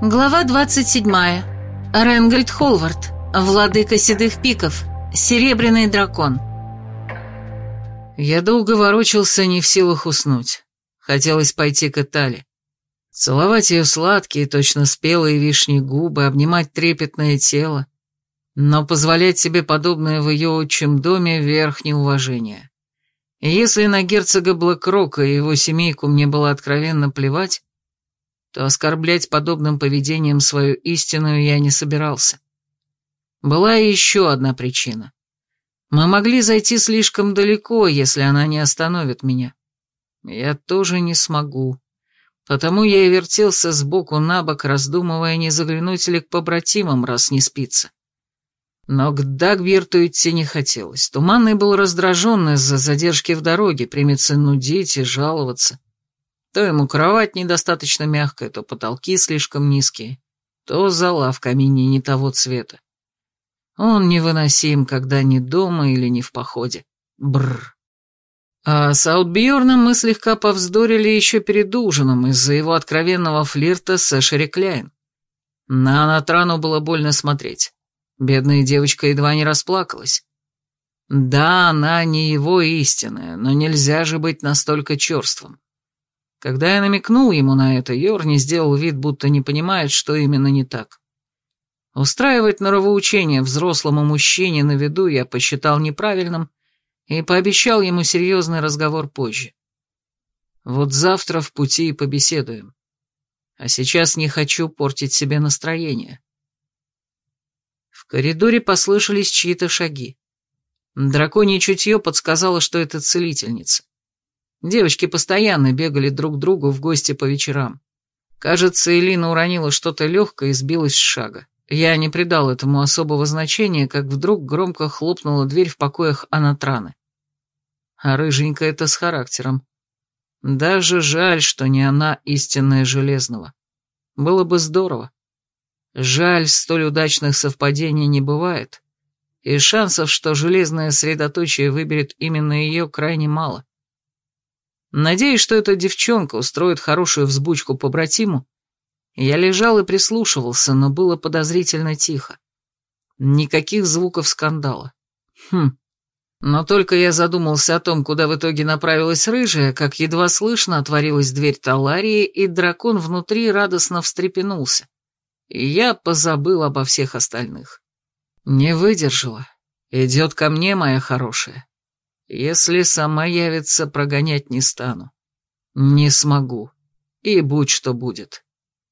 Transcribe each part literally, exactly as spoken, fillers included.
Глава двадцать седьмая. Ренгольд Холвард, владыка седых пиков, серебряный дракон. Я долго ворочался, не в силах уснуть. Хотелось пойти к Этали. Целовать ее сладкие, точно спелые вишни губы, обнимать трепетное тело. Но позволять себе подобное в ее отчим доме — верх неуважения. И если на герцога Блэкрока и его семейку мне было откровенно плевать, то оскорблять подобным поведением свою истинную я не собирался. Была и еще одна причина. Мы могли зайти слишком далеко, если она не остановит меня. Я тоже не смогу. Потому я и вертелся сбоку на бок, раздумывая, не заглянуть ли к побратимам, раз не спится. Но к Дагберту идти не хотелось. Туманный был раздражен из-за задержки в дороге, примется нудить и жаловаться. То ему кровать недостаточно мягкая, то потолки слишком низкие, то зола в камине не того цвета. Он невыносим, когда не дома или не в походе. Бррр. А с Аутбьерном мы слегка повздорили еще перед ужином из-за его откровенного флирта с Эшери Кляйн. На Анатрану было больно смотреть. Бедная девочка едва не расплакалась. Да, она не его истинная, но нельзя же быть настолько черствым. Когда я намекнул ему на это, Йорни сделал вид, будто не понимает, что именно не так. Устраивать норовоучение взрослому мужчине на виду я посчитал неправильным и пообещал ему серьезный разговор позже. Вот завтра в пути и побеседуем. А сейчас не хочу портить себе настроение. В коридоре послышались чьи-то шаги. Драконье чутье подсказало, что это целительница. Девочки постоянно бегали друг к другу в гости по вечерам. Кажется, Элина уронила что-то легкое и сбилась с шага. Я не придал этому особого значения, как вдруг громко хлопнула дверь в покоях Анатраны. А рыженькая это с характером. Даже жаль, что не она истинная Железного. Было бы здорово. Жаль, столь удачных совпадений не бывает, и шансов, что Железное средоточие выберет именно ее, крайне мало. Надеясь, что эта девчонка устроит хорошую взбучку побратиму, я лежал и прислушивался, но было подозрительно тихо. Никаких звуков скандала. Хм. Но только я задумался о том, куда в итоге направилась рыжая, как едва слышно отворилась дверь Таларии, и дракон внутри радостно встрепенулся. И я позабыл обо всех остальных. Не выдержала. Идет ко мне, моя хорошая. Если сама явится, прогонять не стану. Не смогу. И будь что будет.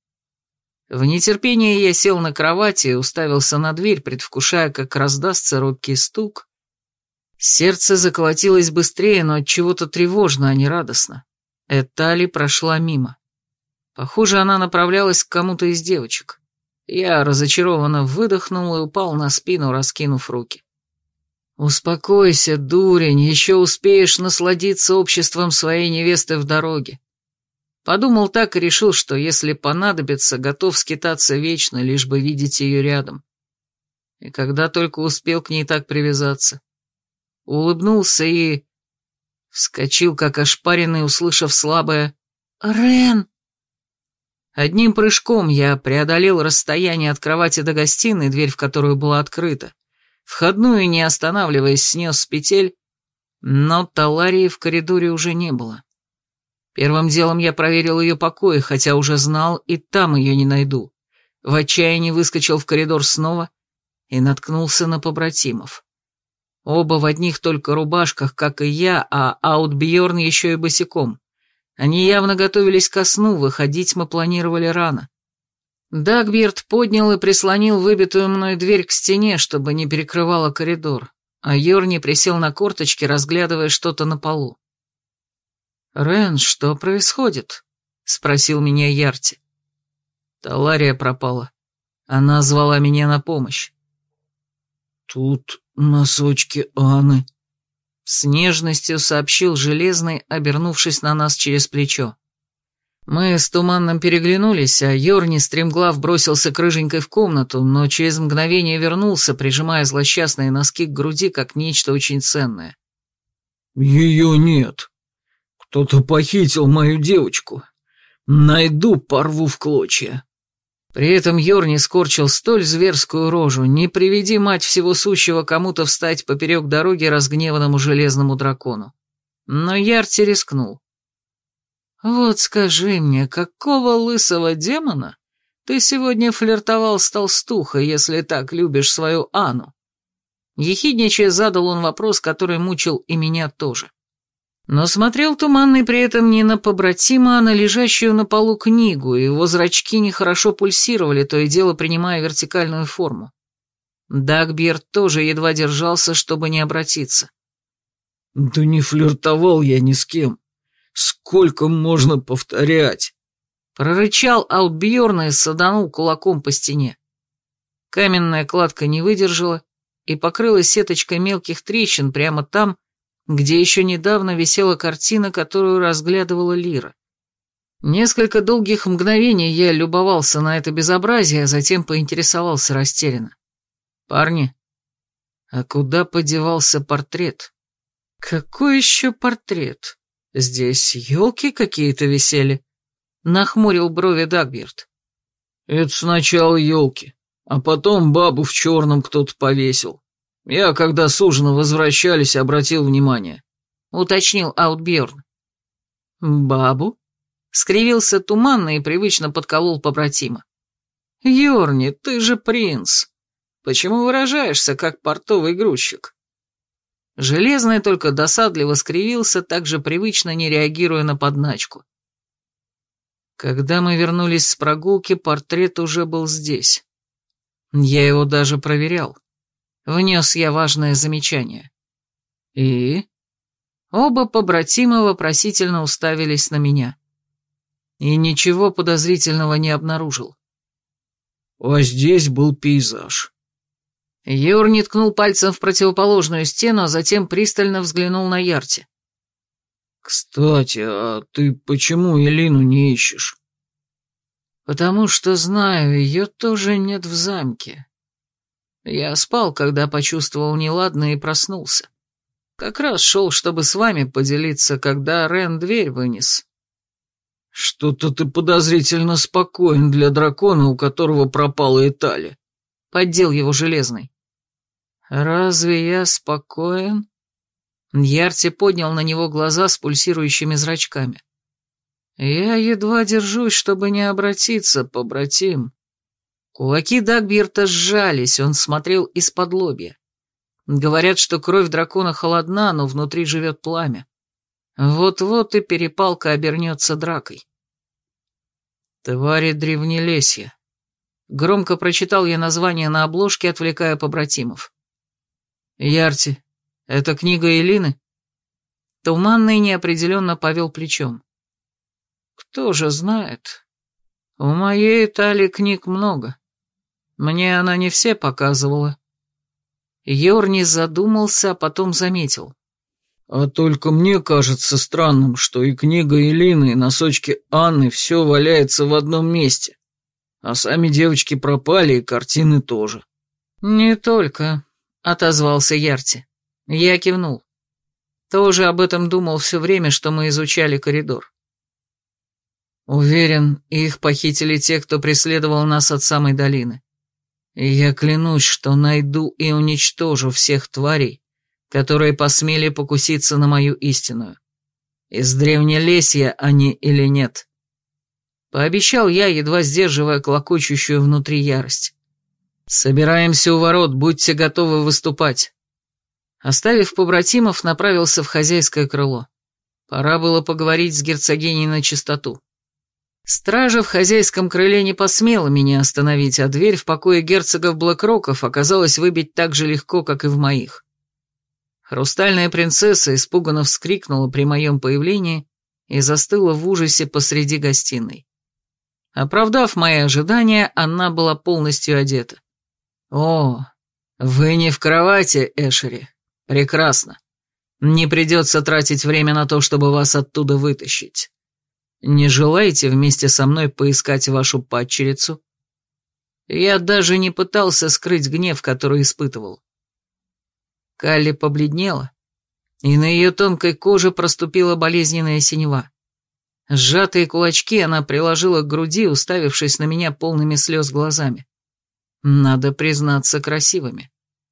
В нетерпении я сел на кровати и уставился на дверь, предвкушая, как раздастся робкий стук. Сердце заколотилось быстрее, но от чего-то тревожно, а не радостно. Этали прошла мимо. Похоже, она направлялась к кому-то из девочек. Я разочарованно выдохнул и упал на спину, раскинув руки. «Успокойся, дурень, еще успеешь насладиться обществом своей невесты в дороге». Подумал так и решил, что если понадобится, готов скитаться вечно, лишь бы видеть ее рядом. И когда только успел к ней так привязаться. Улыбнулся и... вскочил, как ошпаренный, услышав слабое «Рен!». Одним прыжком я преодолел расстояние от кровати до гостиной, дверь в которую была открыта. Входную, не останавливаясь, снес с петель, но Таларии в коридоре уже не было. Первым делом я проверил ее покои, хотя уже знал, и там ее не найду. В отчаянии выскочил в коридор снова и наткнулся на побратимов. Оба в одних только рубашках, как и я, а Аутбьерн еще и босиком. Они явно готовились ко сну, выходить мы планировали рано. Дагберт поднял и прислонил выбитую мной дверь к стене, чтобы не перекрывала коридор, а Йорни присел на корточки, разглядывая что-то на полу. «Рен, что происходит?» — спросил меня Ярти. Талария пропала. Она звала меня на помощь. «Тут носочки Анны», — с нежностью сообщил Железный, обернувшись на нас через плечо. Мы с Туманным переглянулись, а Йорни стремглав бросился к рыженькой в комнату, но через мгновение вернулся, прижимая злосчастные носки к груди, как нечто очень ценное. «Ее нет. Кто-то похитил мою девочку. Найду, порву в клочья». При этом Йорни скорчил столь зверскую рожу, не приведи мать всего сущего кому-то встать поперек дороги разгневанному железному дракону. Но Ярти рискнул. «Вот скажи мне, какого лысого демона ты сегодня флиртовал с толстухой, если так любишь свою Анну?» Ехидничая задал он вопрос, который мучил и меня тоже. Но смотрел Туманный при этом не на побратима, а на лежащую на полу книгу, и его зрачки нехорошо пульсировали, то и дело принимая вертикальную форму. Дагберт тоже едва держался, чтобы не обратиться. «Да не флиртовал я ни с кем. Сколько можно повторять?» Прорычал Аутбьерн и саданул кулаком по стене. Каменная кладка не выдержала и покрылась сеточкой мелких трещин прямо там, где еще недавно висела картина, которую разглядывала Лира. Несколько долгих мгновений я любовался на это безобразие, а затем поинтересовался растерянно. «Парни, а куда подевался портрет?» «Какой еще портрет? Здесь елки какие-то висели?» Нахмурил брови Дагберт. «Это сначала елки, а потом бабу в черном кто-то повесил. Я, когда с ужина возвращались, обратил внимание», — уточнил Аутбьерн. «Бабу?» — скривился Туманно и привычно подколол побратима. «Йорни, ты же принц. Почему выражаешься, как портовый грузчик?» Железный только досадливо скривился, также привычно не реагируя на подначку. Когда мы вернулись с прогулки, портрет уже был здесь. Я его даже проверял. Внес я важное замечание. И? Оба побратима вопросительно уставились на меня. И ничего подозрительного не обнаружил. «А здесь был пейзаж». Йорни ткнул пальцем в противоположную стену, а затем пристально взглянул на Ярти. «Кстати, а ты почему Элину не ищешь?» «Потому что знаю, ее тоже нет в замке. Я спал, когда почувствовал неладное и проснулся. Как раз шел, чтобы с вами поделиться, когда Рен дверь вынес». «Что-то ты подозрительно спокоен для дракона, у которого пропала Этали», — поддел его Железный. «Разве я спокоен?» Ярти поднял на него глаза с пульсирующими зрачками. «Я едва держусь, чтобы не обратиться, побратим». Кулаки Дагберта сжались, он смотрел из-под лобья. Говорят, что кровь дракона холодна, но внутри живет пламя. Вот-вот и перепалка обернется дракой. «Твари древнелесья». Громко прочитал я название на обложке, отвлекая побратимов. «Ярти, это книга Элины?» Туманный неопределенно повел плечом. «Кто же знает? У моей Этали книг много. Мне она не все показывала». Йорни задумался, а потом заметил. «А только мне кажется странным, что и книга Элины, и носочки Анны все валяется в одном месте, а сами девочки пропали, и картины тоже». «Не только», — отозвался Ярти. Я кивнул. Тоже об этом думал все время, что мы изучали коридор. Уверен, их похитили те, кто преследовал нас от самой долины. И я клянусь, что найду и уничтожу всех тварей, которые посмели покуситься на мою истинную. Из древнелесья они или нет. Пообещал я, едва сдерживая клокочущую внутри ярость. Собираемся у ворот, будьте готовы выступать. Оставив побратимов, направился в хозяйское крыло. Пора было поговорить с герцогиней на чистоту. Стража в хозяйском крыле не посмела меня остановить, а дверь в покое герцогов Блэкроков оказалась выбить так же легко, как и в моих. Хрустальная принцесса испуганно вскрикнула при моем появлении и застыла в ужасе посреди гостиной. Оправдав мои ожидания, она была полностью одета. «О, вы не в кровати, Эшери? Прекрасно. Не придется тратить время на то, чтобы вас оттуда вытащить. Не желаете вместе со мной поискать вашу падчерицу?» Я даже не пытался скрыть гнев, который испытывал. Калли побледнела, и на ее тонкой коже проступила болезненная синева. Сжатые кулачки она приложила к груди, уставившись на меня полными слез глазами. Надо признаться, красивыми.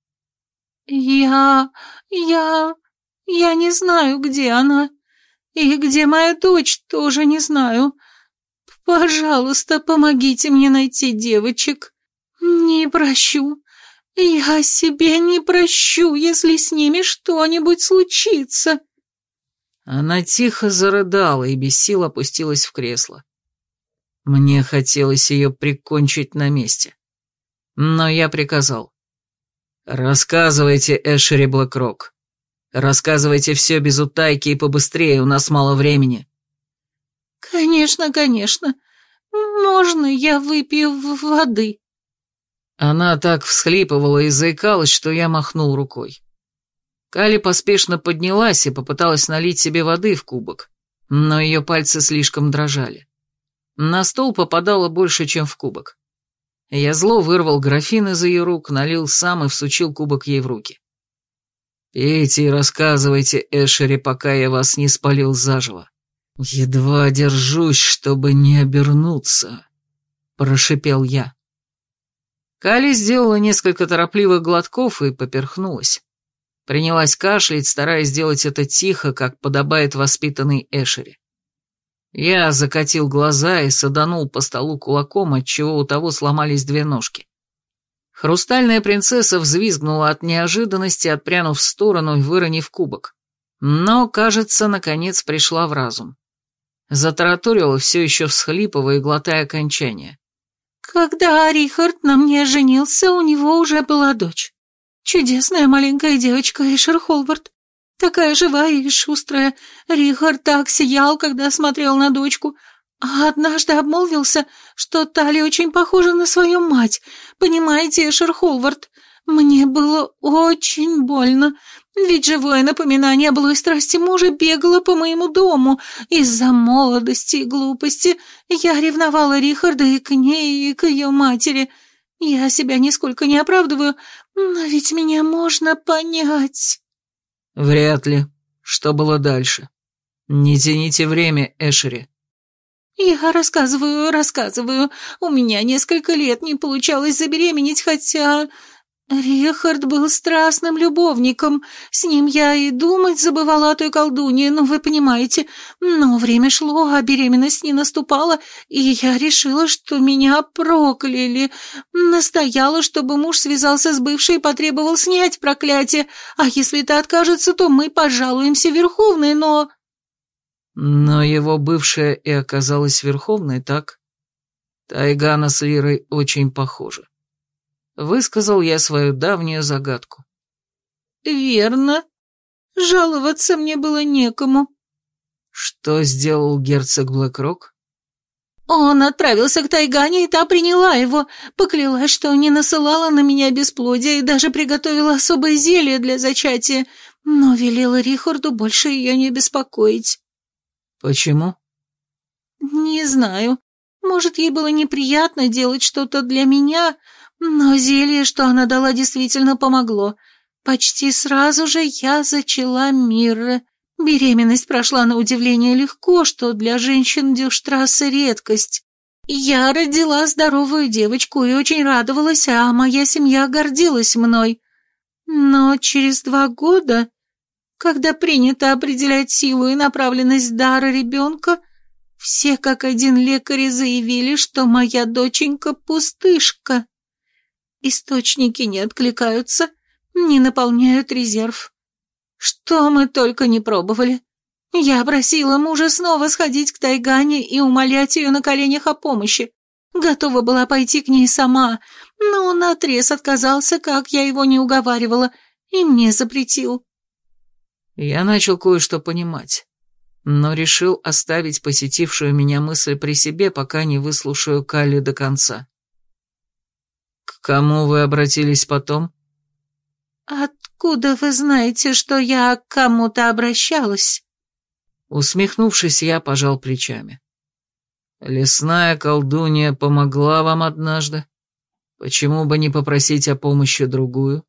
«Я... я... я не знаю, где она. И где моя дочь, тоже не знаю. Пожалуйста, помогите мне найти девочек. Не прощу. Я себе не прощу, если с ними что-нибудь случится». Она тихо зарыдала и без сил опустилась в кресло. Мне хотелось ее прикончить на месте. Но я приказал. «Рассказывайте, Эшери Блэкрок. Рассказывайте все без утайки и побыстрее, у нас мало времени». «Конечно, конечно. Можно я выпью воды?» Она так всхлипывала и заикалась, что я махнул рукой. Кали поспешно поднялась и попыталась налить себе воды в кубок, но ее пальцы слишком дрожали. На стол попадало больше, чем в кубок. Я зло вырвал графин из ее рук, налил сам и всучил кубок ей в руки. «Пейте и рассказывайте, Эшери, пока я вас не спалил заживо. Едва держусь, чтобы не обернуться», — прошипел я. Кали сделала несколько торопливых глотков и поперхнулась. Принялась кашлять, стараясь сделать это тихо, как подобает воспитанной Эшери. Я закатил глаза и саданул по столу кулаком, отчего у того сломались две ножки. Хрустальная принцесса взвизгнула от неожиданности, отпрянув в сторону и выронив кубок. Но, кажется, наконец пришла в разум. Затараторила, все еще всхлипывая и глотая окончание. «Когда Рихард на мне женился, у него уже была дочь. Чудесная маленькая девочка Эшер Холвард. Такая живая и шустрая. Рихард так сиял, когда смотрел на дочку, а однажды обмолвился, что Тали очень похожа на свою мать. Понимаете, Эшер Холвард, мне было очень больно, ведь живое напоминание о былой страсти мужа бегало по моему дому. Из-за молодости и глупости я ревновала Рихарда и к ней, и к ее матери. Я себя нисколько не оправдываю, но ведь меня можно понять». «Вряд ли. Что было дальше? Не тяните время, Эшери». «Я рассказываю, рассказываю. У меня несколько лет не получалось забеременеть, хотя Рихард был страстным любовником. С ним я и думать забывала о той колдунье, ну вы понимаете. Но время шло, а беременность не наступала, и я решила, что меня прокляли. Настояла, чтобы муж связался с бывшей и потребовал снять проклятие, а если та откажется, то мы пожалуемся Верховной, но...» Но его бывшая и оказалась Верховной, так? Тайгана с Лирой очень похожи. Высказал я свою давнюю загадку. «Верно. Жаловаться мне было некому». Что сделал герцог Блэкрок? Он отправился к Тайгане, и та приняла его, поклялась, что не насылала на меня бесплодие и даже приготовила особое зелье для зачатия, но велела Рихарду больше ее не беспокоить. Почему? Не знаю. Может, ей было неприятно делать что-то для меня, но зелье, что она дала, действительно помогло. Почти сразу же я зачала Мирры. Беременность прошла на удивление легко, что для женщин Дюштрассе редкость. Я родила здоровую девочку и очень радовалась, а моя семья гордилась мной. Но через два года, когда принято определять силу и направленность дара ребенка, все как один лекари заявили, что моя доченька пустышка. Источники не откликаются, не наполняют резерв. Что мы только не пробовали. Я просила мужа снова сходить к Тайгане и умолять ее на коленях о помощи. Готова была пойти к ней сама, но он наотрез отказался, как я его не уговаривала, и мне запретил. Я начал кое-что понимать, но решил оставить посетившую меня мысль при себе, пока не выслушаю Калли до конца. «К кому вы обратились потом?» «Откуда вы знаете, что я к кому-то обращалась?» Усмехнувшись, я пожал плечами. «Лесная колдунья помогла вам однажды. Почему бы не попросить о помощи другую?»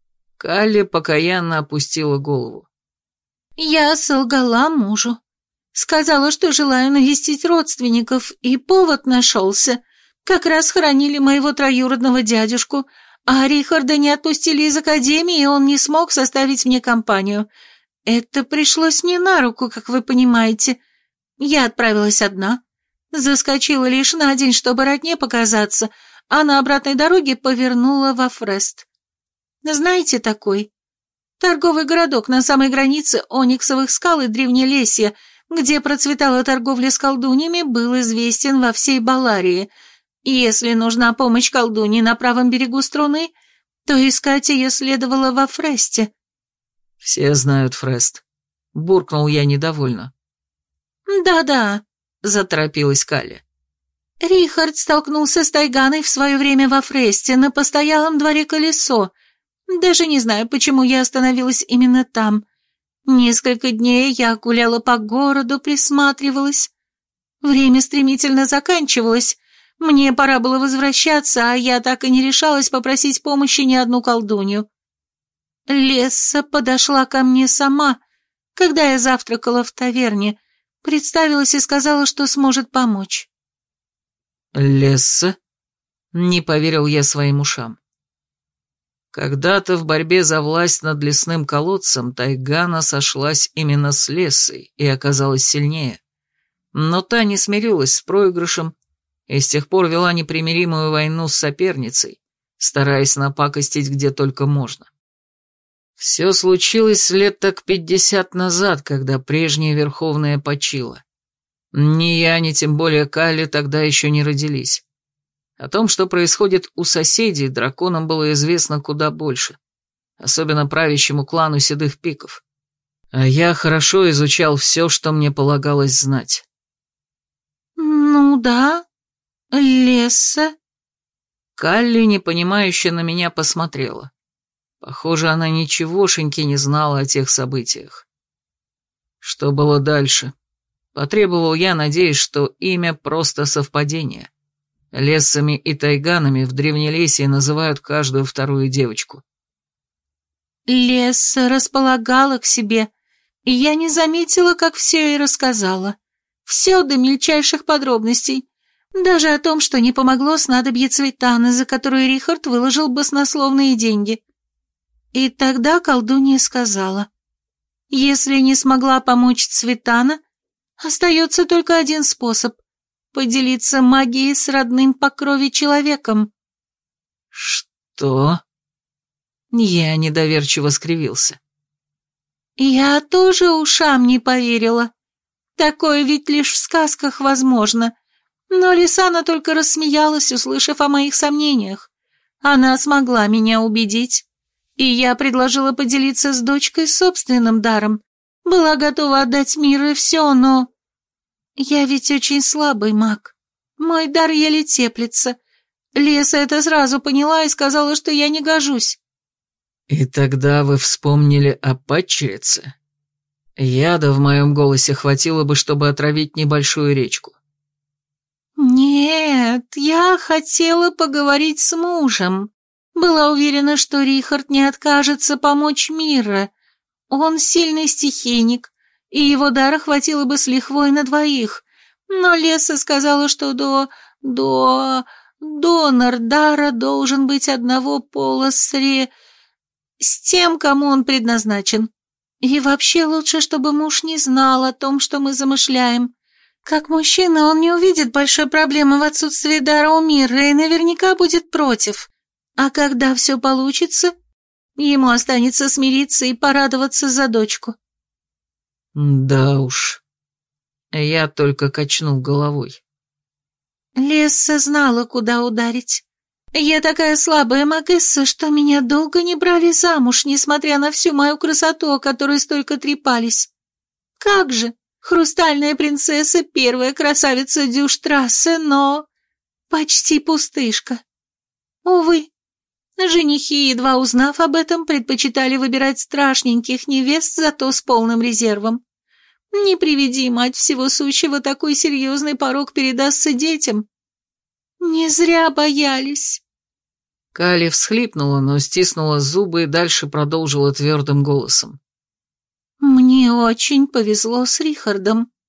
Калли покаянно опустила голову. «Я солгала мужу. Сказала, что желаю навестить родственников, и повод нашелся. Как раз хоронили моего троюродного дядюшку, а Рихарда не отпустили из академии, и он не смог составить мне компанию. Это пришлось мне на руку, как вы понимаете. Я отправилась одна. Заскочила лишь на день, чтобы родне показаться, а на обратной дороге повернула во Фрест. Знаете такой? Торговый городок на самой границе Ониксовых скал и Древнелесья, где процветала торговля с колдуньями, был известен во всей Баларии. Если нужна помощь колдуньи на правом берегу струны, то искать ее следовало во Фресте. «Все знают Фрест», — буркнул я недовольно. «Да-да», — заторопилась Калли. «Рихард столкнулся с Тайганой в свое время во Фресте, на постоялом дворе Колесо. Даже не знаю, почему я остановилась именно там. Несколько дней я гуляла по городу, присматривалась. Время стремительно заканчивалось. Мне пора было возвращаться, а я так и не решалась попросить помощи ни одну колдунью. Лесса подошла ко мне сама, когда я завтракала в таверне, представилась и сказала, что сможет помочь». «Лесса?» — не поверил я своим ушам. Когда-то в борьбе за власть над лесным колодцем Тайгана сошлась именно с Лессой и оказалась сильнее. Но та не смирилась с проигрышем и с тех пор вела непримиримую войну с соперницей, стараясь напакостить где только можно. Все случилось лет так пятьдесят назад, когда прежняя Верховная почила. Ни я, ни тем более Калли тогда еще не родились. О том, что происходит у соседей, драконам было известно куда больше, особенно правящему клану Седых Пиков. А я хорошо изучал все, что мне полагалось знать. «Ну да, Лесса». Калли непонимающе на меня посмотрела. Похоже, она ничегошеньки не знала о тех событиях. Что было дальше? Потребовал я, надеясь, что имя просто совпадение. Лессами и тайганами в Древнелесье называют каждую вторую девочку. Лесса располагала к себе, и я не заметила, как все ей рассказала. Все до мельчайших подробностей. Даже о том, что не помогло снадобье Цветана, за которую Рихард выложил баснословные деньги. И тогда колдунья сказала: «Если не смогла помочь Цветана, остается только один способ — поделиться магией с родным по крови человеком». «Что?» Я недоверчиво скривился. «Я тоже ушам не поверила. Такое ведь лишь в сказках возможно. Но Лисана только рассмеялась, услышав о моих сомнениях. Она смогла меня убедить, и я предложила поделиться с дочкой собственным даром. Была готова отдать миру все, но... Я ведь очень слабый маг. Мой дар еле теплится. Леса это сразу поняла и сказала, что я не гожусь». «И тогда вы вспомнили о падчерице?» Яда в моем голосе хватило бы, чтобы отравить небольшую речку. «Нет, я хотела поговорить с мужем. Была уверена, что Рихард не откажется помочь Мирре. Он сильный стихийник, и его дара хватило бы с лихвой на двоих. Но Леса сказала, что до... до... донор дара должен быть одного пола с ре... с тем, кому он предназначен. И вообще лучше, чтобы муж не знал о том, что мы замышляем. Как мужчина он не увидит большой проблемы в отсутствии дара у Мирры и наверняка будет против. А когда все получится, ему останется смириться и порадоваться за дочку». «Да уж». Я только качнул головой. Лесса знала, куда ударить. Я такая слабая магесса, что меня долго не брали замуж, несмотря на всю мою красоту, о которой столько трепались. Как же, хрустальная принцесса, первая красавица Дюштрассе, но почти пустышка. Увы, женихи, едва узнав об этом, предпочитали выбирать страшненьких невест, зато с полным резервом. Не приведи, мать всего сущего, такой серьезный порок передастся детям. Не зря боялись». Калли всхлипнула, но стиснула зубы и дальше продолжила твердым голосом. «Мне очень повезло с Рихардом.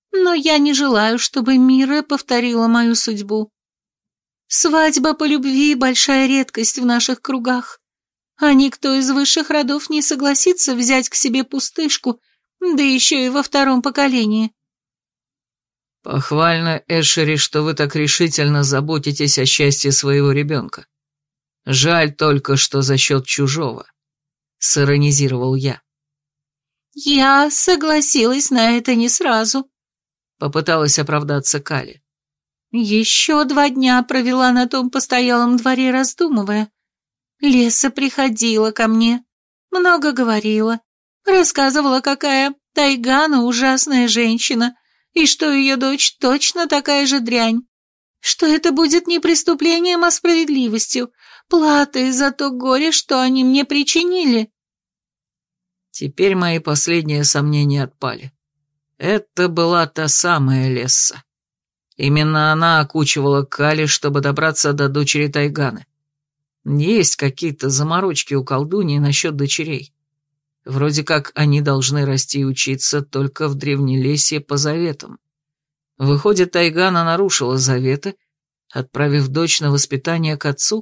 но я не желаю, чтобы Мира повторила мою судьбу. Свадьба по любви – большая редкость в наших кругах, а никто из высших родов не согласится взять к себе пустышку, да еще и во втором поколении. Похвально, Эшери, что вы так решительно заботитесь о счастье своего ребенка. Жаль только, что за счет чужого, — сиронизировал я. Я согласилась на это не сразу, — попыталась оправдаться Кали. Еще два дня провела на том постоялом дворе, раздумывая. Леса приходила ко мне, много говорила, рассказывала, какая Тайгана ужасная женщина, и что ее дочь точно такая же дрянь, что это будет не преступлением, а справедливостью, платой за то горе, что они мне причинили. Теперь мои последние сомнения отпали. Это была та самая Лесса. Именно она окучивала Кали, чтобы добраться до дочери Тайганы. Есть какие-то заморочки у колдуньи насчет дочерей. Вроде как они должны расти и учиться только в Древнелесье по заветам. Выходит, Тайгана нарушила заветы, отправив дочь на воспитание к отцу?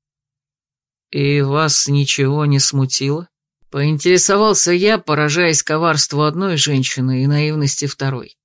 И вас ничего не смутило? Поинтересовался я, поражаясь коварству одной женщины и наивности второй.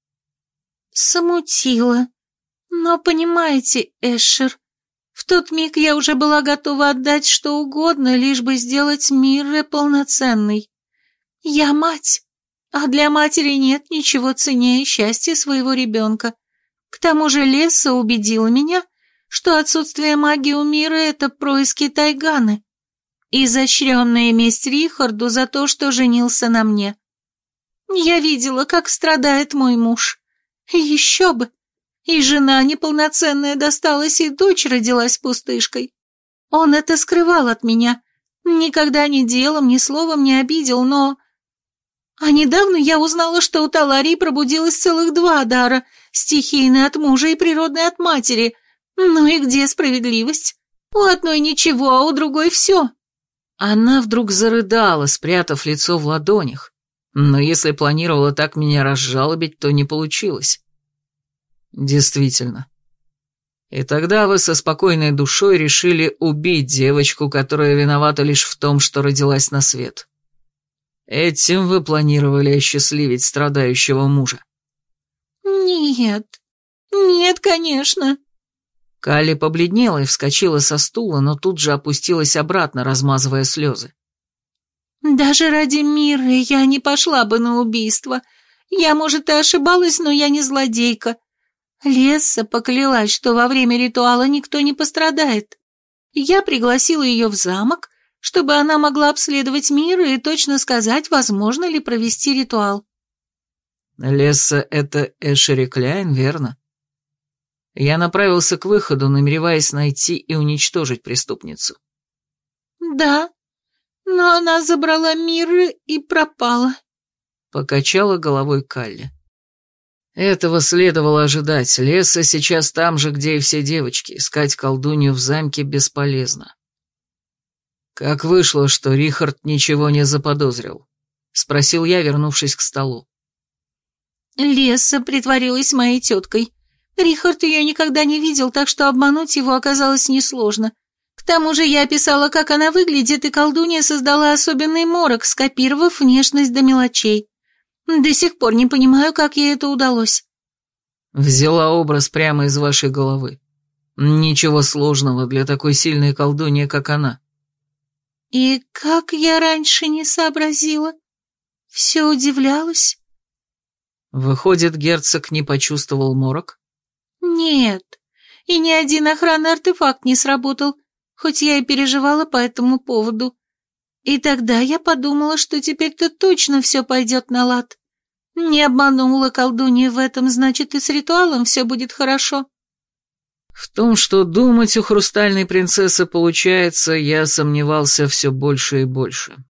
Смутило. Но понимаете, Эшер, в тот миг я уже была готова отдать что угодно, лишь бы сделать Мирре полноценной. Я мать, а для матери нет ничего ценнее счастья своего ребенка. К тому же Лесса убедила меня, что отсутствие магии у Миры — это происки Тайганы, изощренная месть Рихарду за то, что женился на мне. Я видела, как страдает мой муж. Еще бы! И жена неполноценная досталась, и дочь родилась пустышкой. Он это скрывал от меня, никогда ни делом, ни словом не обидел, но... А недавно я узнала, что у Таларии пробудилось целых два дара, стихийный от мужа и природный от матери. Ну и где справедливость? У одной ничего, а у другой все. Она вдруг зарыдала, спрятав лицо в ладонях. Но если планировала так меня разжалобить, то не получилось. Действительно. И тогда вы со спокойной душой решили убить девочку, которая виновата лишь в том, что родилась на свет. Этим вы планировали осчастливить страдающего мужа? Нет, нет, конечно. Калли побледнела и вскочила со стула, но тут же опустилась обратно, размазывая слезы. Даже ради Миры я не пошла бы на убийство. Я, может, и ошибалась, но я не злодейка. Лесса поклялась, что во время ритуала никто не пострадает. Я пригласила ее в замок, чтобы она могла обследовать Миру и точно сказать, возможно ли провести ритуал. Лесса — это Эшери Кляйн, верно? Я направился к выходу, намереваясь найти и уничтожить преступницу. Да, но она забрала Миру и пропала. Покачала головой Калли. Этого следовало ожидать. Лесса сейчас там же, где и все девочки. Искать колдунью в замке бесполезно. Как вышло, что Рихард ничего не заподозрил? Спросил я, вернувшись к столу. Лесса притворилась моей теткой. Рихард ее никогда не видел, так что обмануть его оказалось несложно. К тому же я описала, как она выглядит, и колдунья создала особенный морок, скопировав внешность до мелочей. До сих пор не понимаю, как ей это удалось. Взяла образ прямо из вашей головы. Ничего сложного для такой сильной колдуньи, как она. И как я раньше не сообразила? Все удивлялась? Выходит, герцог не почувствовал морок? Нет, и ни один охранный артефакт не сработал, хоть я и переживала по этому поводу. И тогда я подумала, что теперь-то точно все пойдет на лад. Не обманула колдунья в этом, значит, и с ритуалом все будет хорошо. В том, что думать у хрустальной принцессы получается, я сомневался все больше и больше.